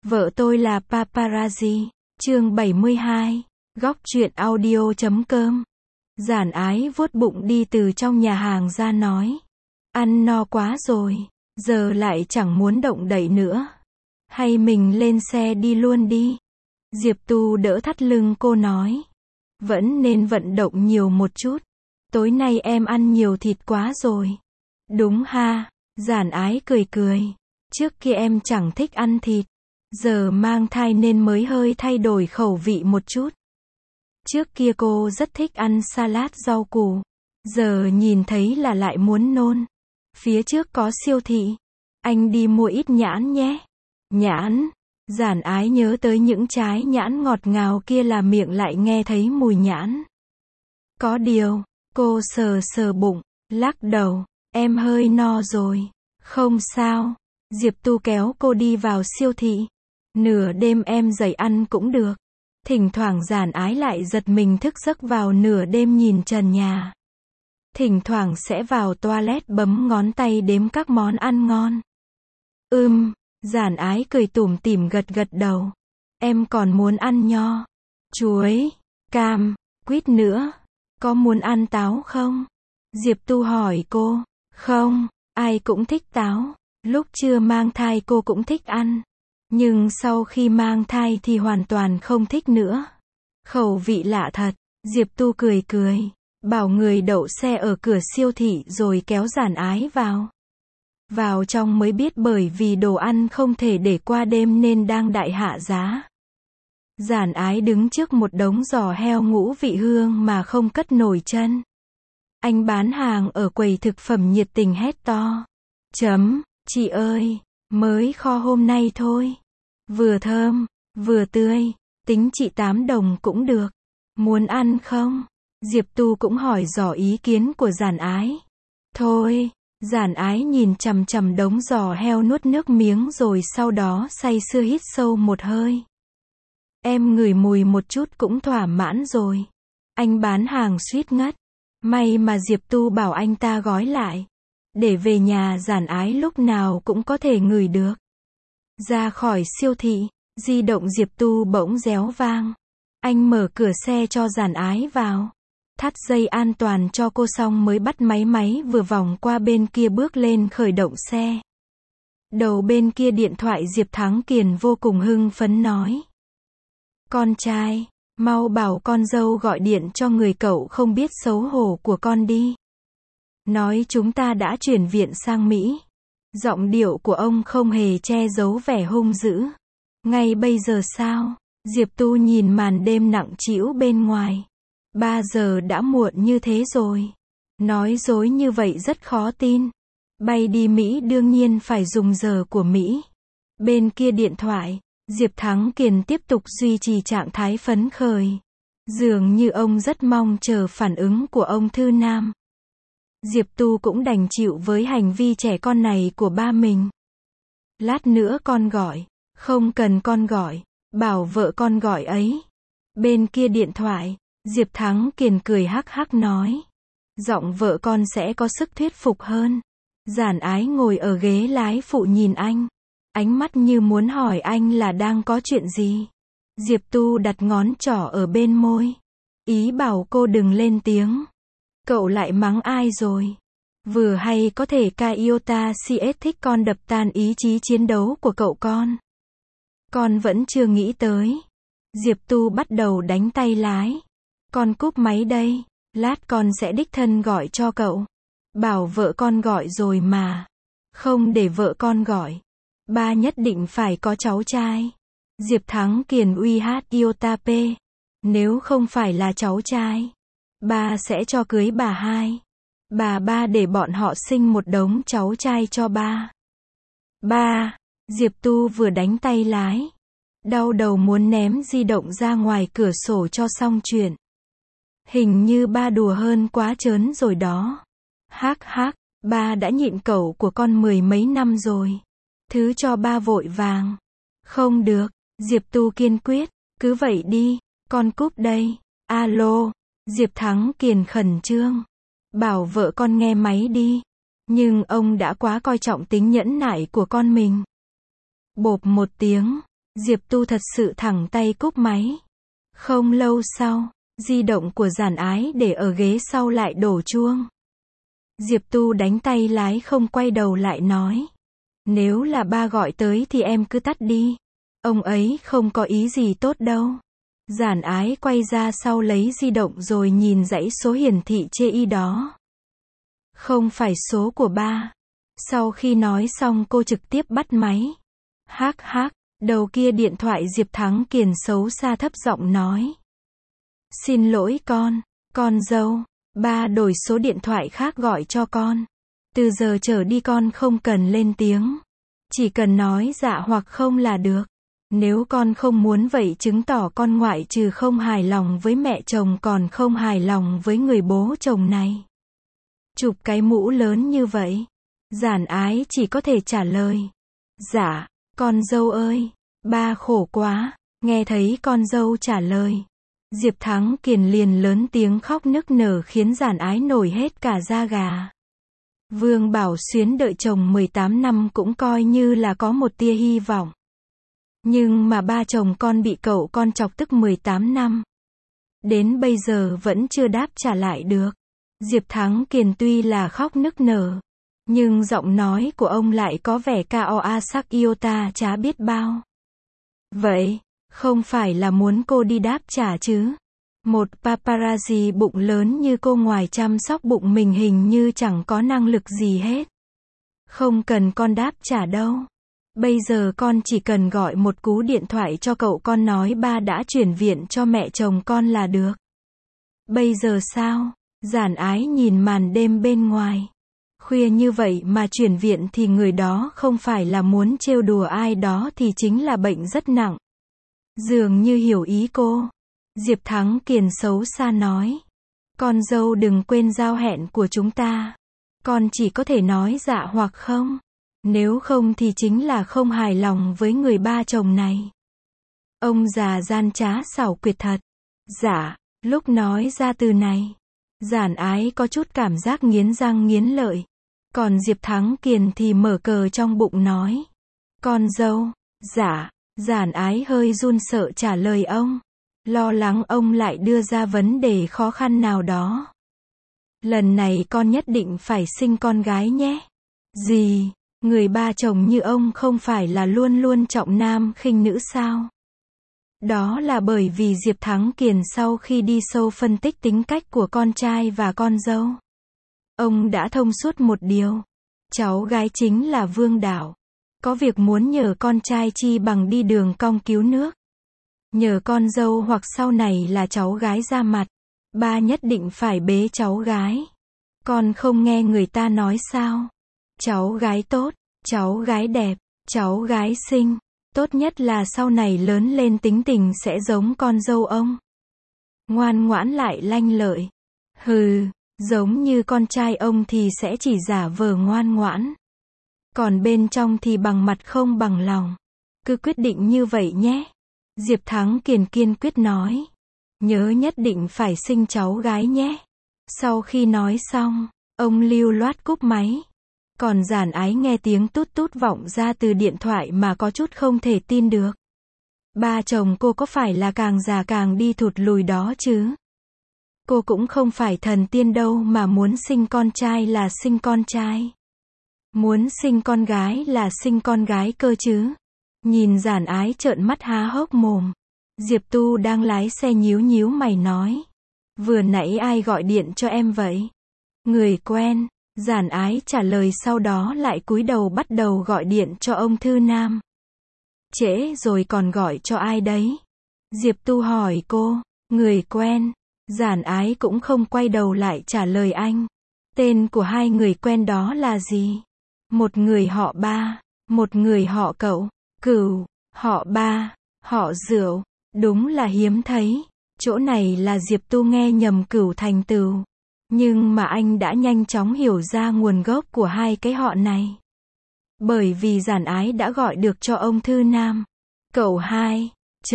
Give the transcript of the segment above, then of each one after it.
Vợ tôi là paparazzi. Chương 72. Góc truyện audio.com. Giản Ái vuốt bụng đi từ trong nhà hàng ra nói. Ăn no quá rồi, giờ lại chẳng muốn động đậy nữa. Hay mình lên xe đi luôn đi. Diệp Tu đỡ thắt lưng cô nói. Vẫn nên vận động nhiều một chút. Tối nay em ăn nhiều thịt quá rồi. Đúng ha, Giản Ái cười cười. Trước kia em chẳng thích ăn thịt. Giờ mang thai nên mới hơi thay đổi khẩu vị một chút. Trước kia cô rất thích ăn salad rau củ. Giờ nhìn thấy là lại muốn nôn. Phía trước có siêu thị. Anh đi mua ít nhãn nhé. Nhãn. Giản Ái nhớ tới những trái nhãn ngọt ngào kia là miệng lại nghe thấy mùi nhãn. Có điều, cô sờ sờ bụng, lắc đầu. Em hơi no rồi. Không sao. Diệp Tu kéo cô đi vào siêu thị. Nửa đêm em dậy ăn cũng được. Thỉnh thoảng Giản Ái lại giật mình thức giấc vào nửa đêm nhìn trần nhà. Thỉnh thoảng sẽ vào toilet bấm ngón tay đếm các món ăn ngon. Giản Ái cười tủm tỉm gật gật đầu. Em còn muốn ăn nho, chuối, cam, quýt nữa. Có muốn ăn táo không? Diệp Tu hỏi cô. Không, ai cũng thích táo. Lúc chưa mang thai cô cũng thích ăn. Nhưng sau khi mang thai thì hoàn toàn không thích nữa. Khẩu vị lạ thật. Diệp Tu cười cười. Bảo người đậu xe ở cửa siêu thị rồi kéo Giản Ái vào. Vào trong mới biết bởi vì đồ ăn không thể để qua đêm nên đang đại hạ giá. Giản Ái đứng trước một đống giò heo ngũ vị hương mà không cất nổi chân. Anh bán hàng ở quầy thực phẩm nhiệt tình hét to. Chị ơi, mới kho hôm nay thôi. Vừa thơm, vừa tươi, tính chị 8 đồng cũng được. Muốn ăn không? Diệp Tu cũng hỏi dò ý kiến của Giản Ái. Thôi, Giản Ái nhìn chằm chằm đống giò heo nuốt nước miếng rồi sau đó say sưa hít sâu một hơi. Em ngửi mùi một chút cũng thỏa mãn rồi. Anh bán hàng suýt ngất. May mà Diệp Tu bảo anh ta gói lại. Để về nhà Giản Ái lúc nào cũng có thể ngửi được. Ra khỏi siêu thị, di động Diệp Tu bỗng réo vang. Anh mở cửa xe cho Giản Ái vào. Thắt dây an toàn cho cô xong mới bắt máy vừa vòng qua bên kia bước lên khởi động xe. Đầu bên kia điện thoại Diệp Thắng Kiền vô cùng hưng phấn nói. Con trai, mau bảo con dâu gọi điện cho người cậu không biết xấu hổ của con đi. Nói chúng ta đã chuyển viện sang Mỹ. Giọng điệu của ông không hề che giấu vẻ hung dữ. Ngay bây giờ sao? Diệp Tu nhìn màn đêm nặng trĩu bên ngoài. 3 giờ đã muộn như thế rồi. Nói dối như vậy rất khó tin. Bay đi Mỹ đương nhiên phải dùng giờ của Mỹ. Bên kia điện thoại, Diệp Thắng Kiền tiếp tục duy trì trạng thái phấn khởi. Dường như ông rất mong chờ phản ứng của ông Thư Nam. Diệp Tu cũng đành chịu với hành vi trẻ con này của ba mình. Lát nữa con gọi. Không cần con gọi. Bảo vợ con gọi ấy. Bên kia điện thoại, Diệp Thắng Kiền cười hắc hắc nói. Giọng vợ con sẽ có sức thuyết phục hơn. Giản Ái ngồi ở ghế lái phụ nhìn anh. Ánh mắt như muốn hỏi anh là đang có chuyện gì. Diệp Tu đặt ngón trỏ ở bên môi. Ý bảo cô đừng lên tiếng. Cậu lại mắng ai rồi? Vừa hay có thể Iota CS thích con đập tan ý chí chiến đấu của cậu con. Con vẫn chưa nghĩ tới. Diệp Tu bắt đầu đánh tay lái. Con cúp máy đây. Lát con sẽ đích thân gọi cho cậu. Bảo vợ con gọi rồi mà. Không để vợ con gọi. Ba nhất định phải có cháu trai. Diệp Thắng Kiền uy hát Iota P. Nếu không phải là cháu trai, ba sẽ cho cưới bà hai. Bà ba để bọn họ sinh một đống cháu trai cho ba. Ba. Diệp Tu vừa đánh tay lái. Đau đầu muốn ném di động ra ngoài cửa sổ cho xong chuyện. Hình như ba đùa hơn quá trớn rồi đó. Hắc hắc, ba đã nhịn cẩu của con 10 mấy năm rồi. Thứ cho ba vội vàng. Không được, Diệp Tu kiên quyết. Cứ vậy đi, con cúp đây. Alo, Diệp Thắng Kiền khẩn trương. Bảo vợ con nghe máy đi. Nhưng ông đã quá coi trọng tính nhẫn nại của con mình. Bộp một tiếng, Diệp Tu thật sự thẳng tay cúp máy. Không lâu sau, di động của Giản Ái để ở ghế sau lại đổ chuông. Diệp Tu đánh tay lái không quay đầu lại nói. Nếu là ba gọi tới thì em cứ tắt đi. Ông ấy không có ý gì tốt đâu. Giản Ái quay ra sau lấy di động rồi nhìn dãy số hiển thị chê y đó. Không phải số của ba. Sau khi nói xong cô trực tiếp bắt máy. Hắc hắc, đầu kia điện thoại Diệp Thắng Kiền xấu xa thấp giọng nói. Xin lỗi con dâu, ba đổi số điện thoại khác gọi cho con. Từ giờ trở đi con không cần lên tiếng. Chỉ cần nói dạ hoặc không là được. Nếu con không muốn vậy chứng tỏ con ngoại trừ không hài lòng với mẹ chồng còn không hài lòng với người bố chồng này. Chụp cái mũ lớn như vậy. Giản Ái chỉ có thể trả lời. Dạ, con dâu ơi, ba khổ quá. Nghe thấy con dâu trả lời. Diệp Thắng Kiền liền lớn tiếng khóc nức nở khiến Giản Ái nổi hết cả da gà. Vương Bảo Xuyến đợi chồng 18 năm cũng coi như là có một tia hy vọng. Nhưng mà ba chồng con bị cậu con chọc tức 18 năm. Đến bây giờ vẫn chưa đáp trả lại được. Diệp Thắng Kiền tuy là khóc nức nở, nhưng giọng nói của ông lại có vẻ Koa sắc iota chả biết bao. Vậy, không phải là muốn cô đi đáp trả chứ? Một paparazzi bụng lớn như cô ngoài chăm sóc bụng mình hình như chẳng có năng lực gì hết. Không cần con đáp trả đâu. Bây giờ con chỉ cần gọi một cú điện thoại cho cậu con nói ba đã chuyển viện cho mẹ chồng con là được. Bây giờ sao? Giản Ái nhìn màn đêm bên ngoài. Khuya như vậy mà chuyển viện thì người đó không phải là muốn trêu đùa ai đó thì chính là bệnh rất nặng. Dường như hiểu ý cô. Diệp Thắng Kiền xấu xa nói. Con dâu đừng quên giao hẹn của chúng ta. Con chỉ có thể nói dạ hoặc không. Nếu không thì chính là không hài lòng với người ba chồng này. Ông già gian trá xảo quyệt thật. Dạ, lúc nói ra từ này, Giản Ái có chút cảm giác nghiến răng nghiến lợi. Còn Diệp Thắng Kiền thì mở cờ trong bụng nói. Con dâu, dạ, Giản Ái hơi run sợ trả lời ông. Lo lắng ông lại đưa ra vấn đề khó khăn nào đó. Lần này con nhất định phải sinh con gái nhé. Gì? Người ba chồng như ông không phải là luôn luôn trọng nam khinh nữ sao? Đó là bởi vì Diệp Thắng Kiền sau khi đi sâu phân tích tính cách của con trai và con dâu. Ông đã thông suốt một điều. Cháu gái chính là vương đạo. Có việc muốn nhờ con trai chi bằng đi đường cong cứu nước. Nhờ con dâu hoặc sau này là cháu gái ra mặt. Ba nhất định phải bế cháu gái. Con không nghe người ta nói sao? Cháu gái tốt, cháu gái đẹp, cháu gái xinh. Tốt nhất là sau này lớn lên tính tình sẽ giống con dâu ông. Ngoan ngoãn lại lanh lợi. Hừ, giống như con trai ông thì sẽ chỉ giả vờ ngoan ngoãn. Còn bên trong thì bằng mặt không bằng lòng. Cứ quyết định như vậy nhé. Diệp Thắng Kiền kiên quyết nói. Nhớ nhất định phải sinh cháu gái nhé. Sau khi nói xong, ông lưu loát cúp máy. Còn Giản Ái nghe tiếng tút tút vọng ra từ điện thoại mà có chút không thể tin được. Ba chồng cô có phải là càng già càng đi thụt lùi đó chứ? Cô cũng không phải thần tiên đâu mà muốn sinh con trai là sinh con trai. Muốn sinh con gái là sinh con gái cơ chứ. Nhìn Giản Ái trợn mắt há hốc mồm. Diệp Tu đang lái xe nhíu nhíu mày nói. Vừa nãy ai gọi điện cho em vậy? Người quen. Giản Ái trả lời sau đó lại cúi đầu bắt đầu gọi điện cho ông Thư Nam. Trễ rồi còn gọi cho ai đấy? Diệp Tu hỏi cô. Người quen. Giản Ái cũng không quay đầu lại trả lời anh. Tên của hai người quen đó là gì? Một người họ Ba, một người họ Cậu. Cửu, họ Ba, họ Rượu. Đúng là hiếm thấy. Chỗ này là Diệp Tu nghe nhầm Cửu thành Tửu. Nhưng mà anh đã nhanh chóng hiểu ra nguồn gốc của hai cái họ này. Bởi vì Giản Ái đã gọi được cho ông Thư Nam. Cậu hai,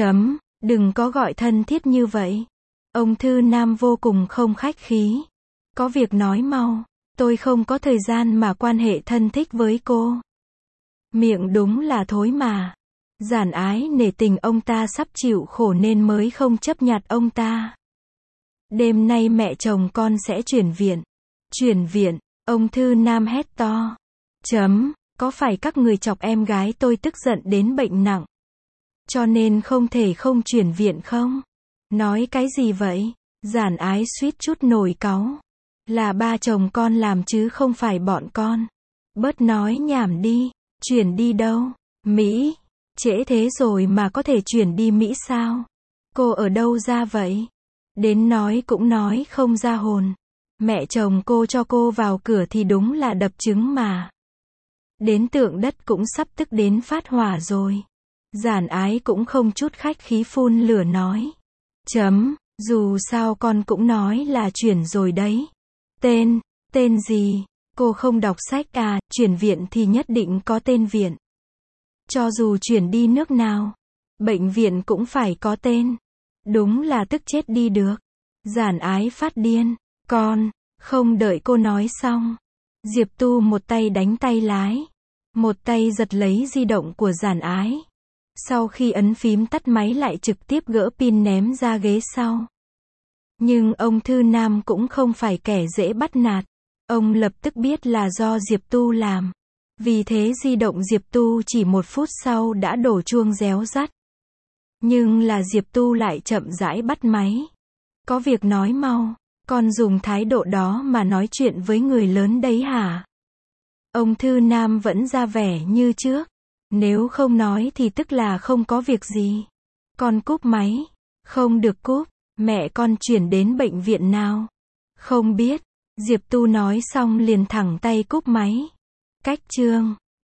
đừng có gọi thân thiết như vậy. Ông Thư Nam vô cùng không khách khí. Có việc nói mau, tôi không có thời gian mà quan hệ thân thích với cô. Miệng đúng là thối mà. Giản Ái nể tình ông ta sắp chịu khổ nên mới không chấp nhặt ông ta. Đêm nay mẹ chồng con sẽ chuyển viện. Chuyển viện, ông Thư Nam hét to. Có phải các người chọc em gái tôi tức giận đến bệnh nặng, cho nên không thể không chuyển viện không? Nói cái gì vậy? Giản Ái suýt chút nổi cáu. Là ba chồng con làm chứ không phải bọn con. Bớt nói nhảm đi. Chuyển đi đâu? Mỹ. Trễ thế rồi mà có thể chuyển đi Mỹ sao? Cô ở đâu ra vậy? Đến nói cũng nói không ra hồn. Mẹ chồng cô cho cô vào cửa thì đúng là đập trứng mà. Đến Tượng Đất cũng sắp tức đến phát hỏa rồi. Giản Ái cũng không chút khách khí phun lửa nói. Dù sao con cũng nói là chuyển rồi đấy. Tên gì? Cô không đọc sách à? Chuyển viện thì nhất định có tên viện. Cho dù chuyển đi nước nào, bệnh viện cũng phải có tên. Đúng là tức chết đi được. Giản Ái phát điên. Không đợi cô nói xong, Diệp Tu một tay đánh tay lái, một tay giật lấy di động của Giản Ái. Sau khi ấn phím tắt máy lại trực tiếp gỡ pin ném ra ghế sau. Nhưng ông Thư Nam cũng không phải kẻ dễ bắt nạt. Ông lập tức biết là do Diệp Tu làm. Vì thế di động Diệp Tu chỉ 1 phút sau đã đổ chuông réo rắt. Nhưng là Diệp Tu lại chậm rãi bắt máy. Có việc nói mau. Con dùng thái độ đó mà nói chuyện với người lớn đấy hả? Ông Thư Nam vẫn ra vẻ như trước. Nếu không nói thì tức là không có việc gì. Con cúp máy. Không được cúp. Mẹ con chuyển đến bệnh viện nào? Không biết. Diệp Tu nói xong liền thẳng tay cúp máy. Cách chương